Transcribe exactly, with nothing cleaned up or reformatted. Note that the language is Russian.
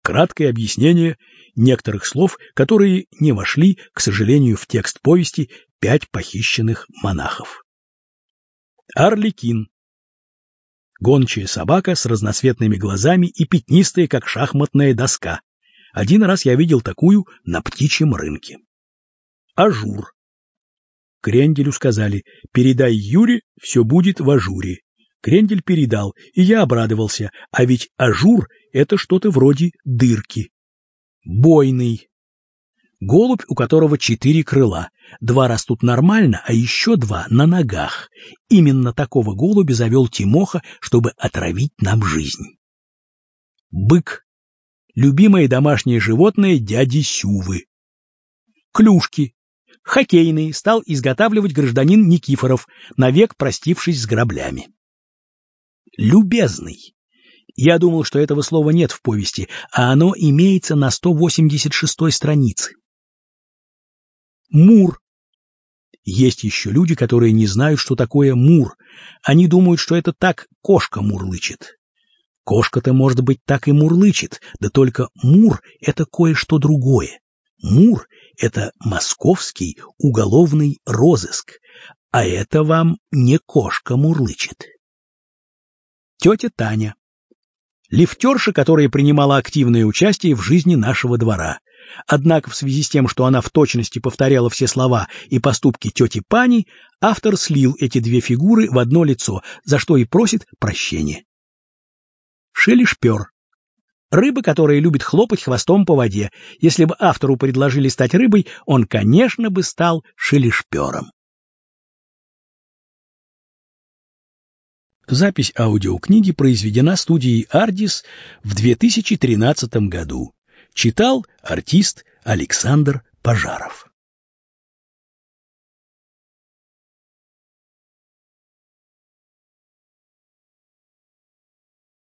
краткое объяснение некоторых слов, которые не вошли, к сожалению, в текст повести «Пять похищенных монахов». Арлекин. Гончая собака с разноцветными глазами и пятнистая, как шахматная доска. Один раз я видел такую на птичьем рынке. Ажур. Кренделю сказали: «Передай Юре, все будет в ажуре». Крендель передал, и я обрадовался, а ведь ажур — это что-то вроде дырки. Бойный. Голубь, у которого четыре крыла. Два растут нормально, а еще два на ногах. Именно такого голубя завел Тимоха, чтобы отравить нам жизнь. Бык. Любимое домашнее животное дяди Сювы. Клюшки. Хоккейный стал изготавливать гражданин Никифоров, навек простившись с граблями. Любезный. Я думал, что этого слова нет в повести, а оно имеется на сто восемьдесят шестой странице. Мур. Есть еще люди, которые не знают, что такое мур. Они думают, что это так кошка мурлычет. Кошка-то, может быть, так и мурлычет, да только мур — это кое-что другое. Мур — это московский уголовный розыск, а это вам не кошка мурлычет. Тетя Таня. Лифтерша, которая принимала активное участие в жизни нашего двора. Однако в связи с тем, что она в точности повторяла все слова и поступки тети Пани, автор слил эти две фигуры в одно лицо, за что и просит прощения. Шелешпер. Рыба, которая любит хлопать хвостом по воде. Если бы автору предложили стать рыбой, он, конечно, бы стал шелешпером. Запись аудиокниги произведена студией «Ардис» в две тысячи тринадцатом году. Читал артист Александр Пожаров.